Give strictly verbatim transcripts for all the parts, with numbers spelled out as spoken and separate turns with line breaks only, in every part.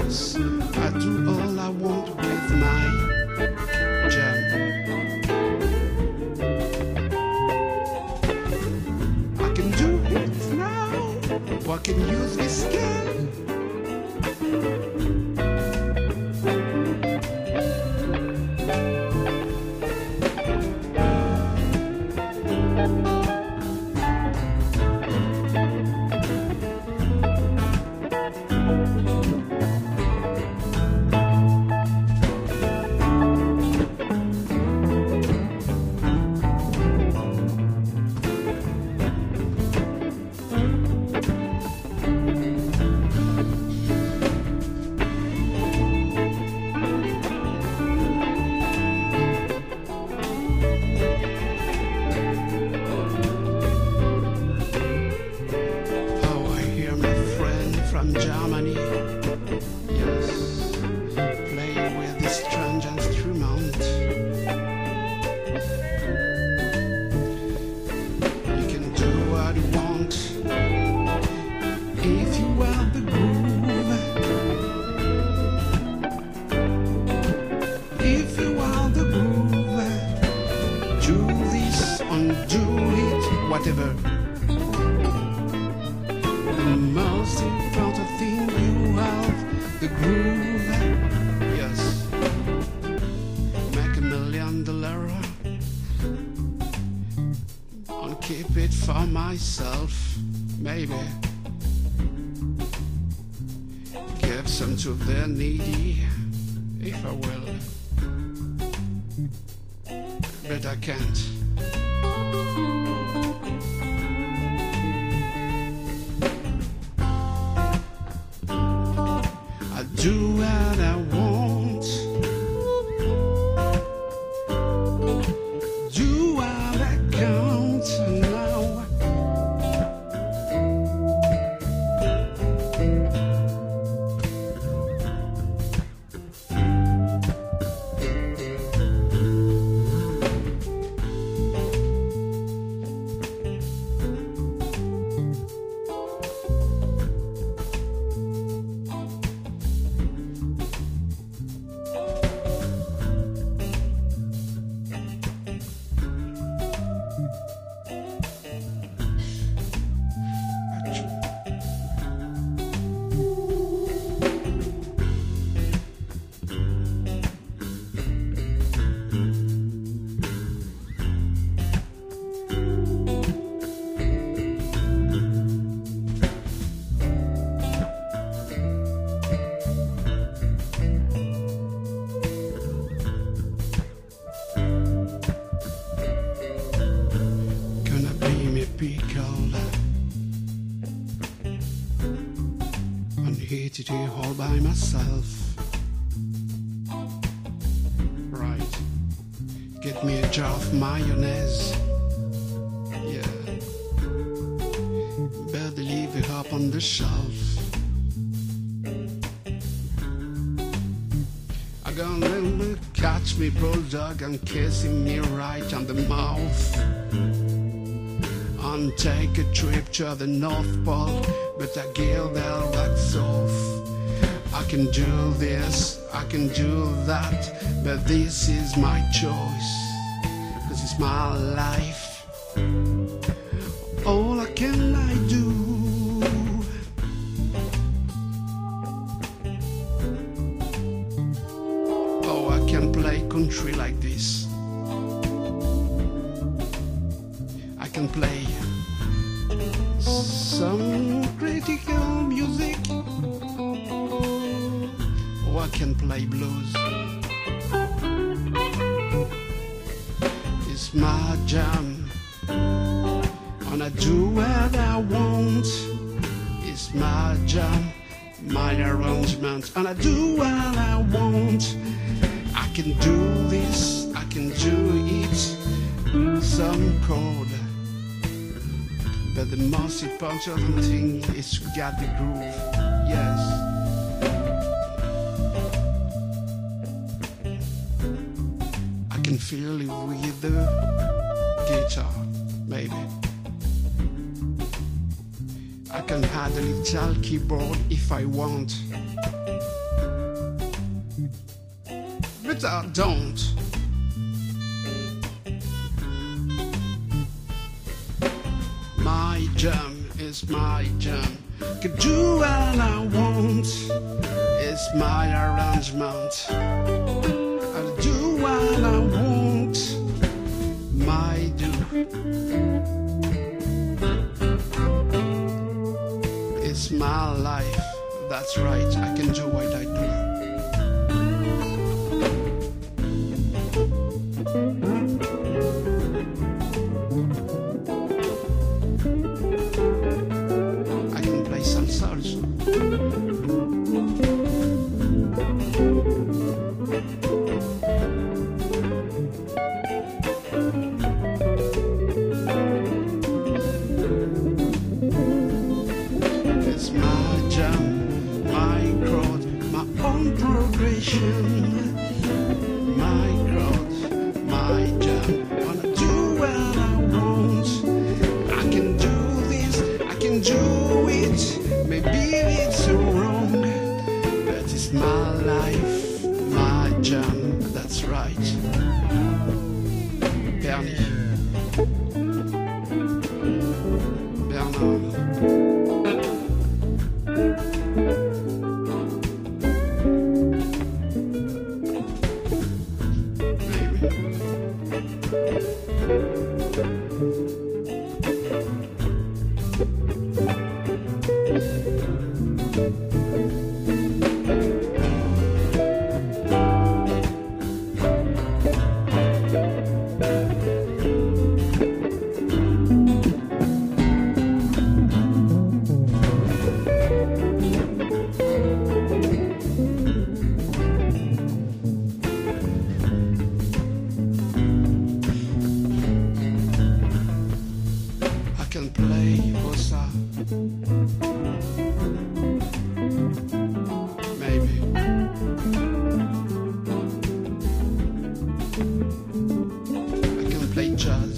Yes, I do all I want with my jam. I can do it now, or I can use this can. Germany, yes, play with this strange instrument. You can do what you want if you want the groove. If you want the groove, do this, undo it, whatever. The most important thing you have, the groove. Yes, make a million dollar and keep it for myself. Maybe give some to the needy, if I will, but I can't. Do what I want, do what I count now. Pickled and eat it all by myself. Right, get me a jar of mayonnaise. Yeah, better leave it up on the shelf. I'm gonna catch me bulldog and kissing me right on the mouth. And take a trip to the North Pole, but I give their wax off. I can do this, I can do that, but this is my choice, 'cause it's my life. All I can I do. Oh, I can play country like this. I can play some critical music, or I can play blues. It's my jam, and I do what I want. It's my jam, my arrangement, and I do what I want. I can do this, I can do it, some chord. But the most important thing is to get the groove. Yes. I can feel it with the guitar, maybe. I can add a little keyboard if I want. but I don't. My jam is my jam. Can do what I want. It's my arrangement. I'll do what I want. My do. It's my life. That's right. I can do what I do. It's my jam, my crowd, my own progression. My crowd, my jam. Wanna do what I want. I can do this, I can do it. Maybe it's wrong, but it's my life, my jam. That's right. Bernie. Bernard. I can play bossa, maybe. I can play jazz.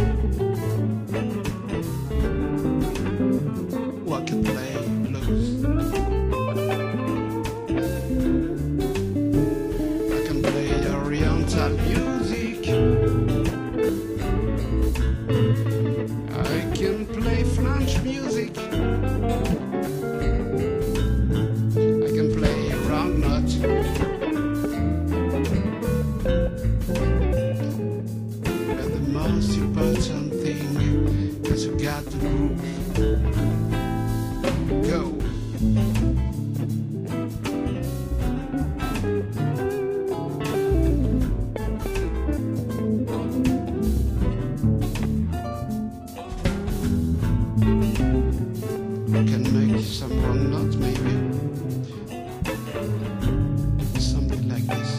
Or I can play blues. I can play oriental music. I can play French music. I can play round nut. But the most important thing is you got to groove. Go. Can make some wrong notes, maybe something like this.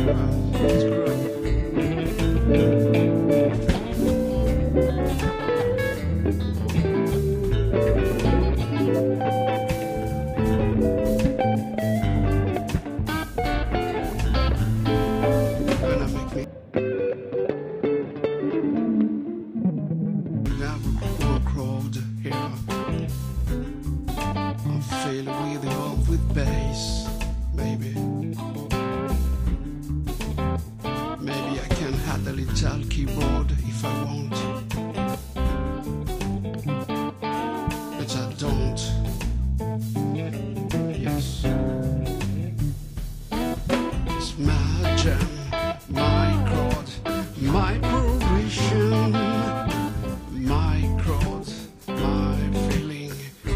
Digital keyboard if I want, but I don't. Yes, it's my jam, my chord, my progression, my chord, my feeling.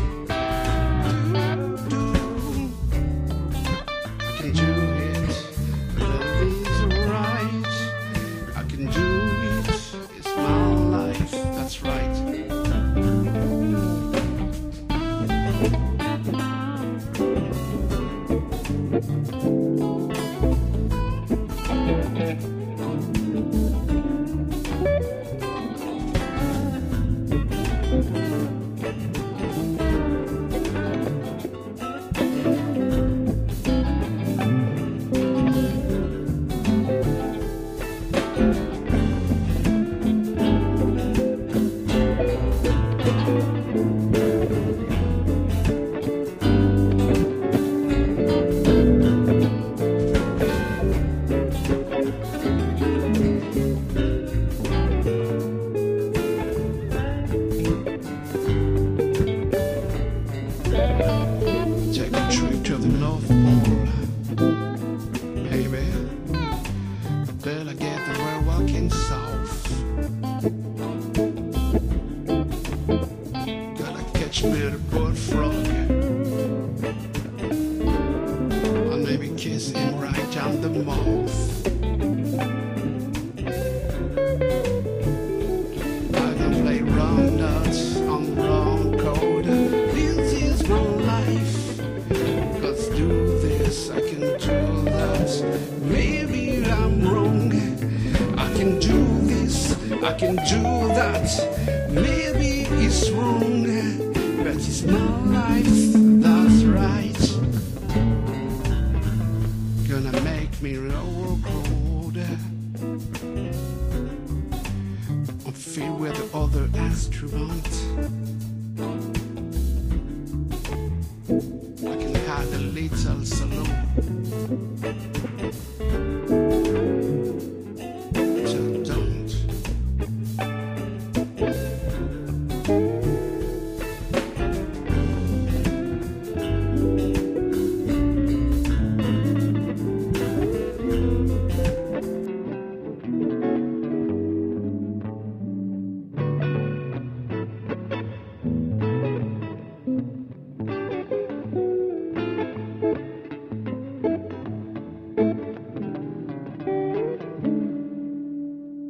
Do, do. I can do it, that is right. I can do it, it's my life, that's right. Take a trip to the North Pole, baby. Then I get the road walking south. Gotta catch me a bird frog, and maybe kiss him right on the mouth. I can play round nuts on the wrong code. This is my life. Let's do this, I can do that. Maybe I'm wrong. I can do this, I can do that. Maybe it's wrong, but it's my life, that's right. Gonna make me lower road. I'm filled with the other instruments. I can have a little saloon.